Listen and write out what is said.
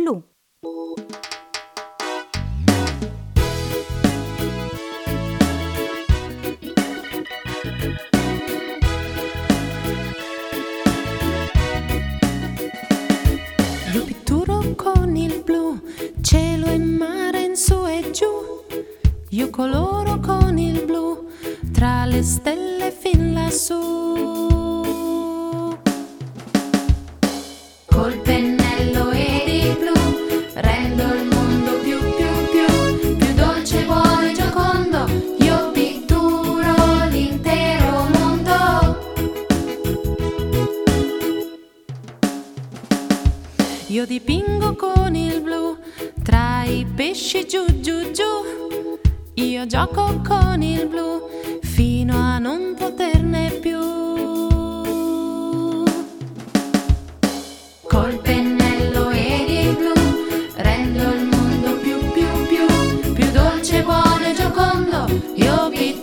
blu. Io pitturo con il blu, cielo e mare in su e giù. Io coloro con il blu, tra le stelle fin lassù. Col pennello ed il blu, rendo il mondo più dolce, buono e giocondo. Io pitturo l'intero mondo. Io dipingo con il blu, tra i pesci giù. Io gioco con il blu, fino a non poterne più. Col pennello ed il blu, rendo il mondo più dolce, buono e giocondo. Io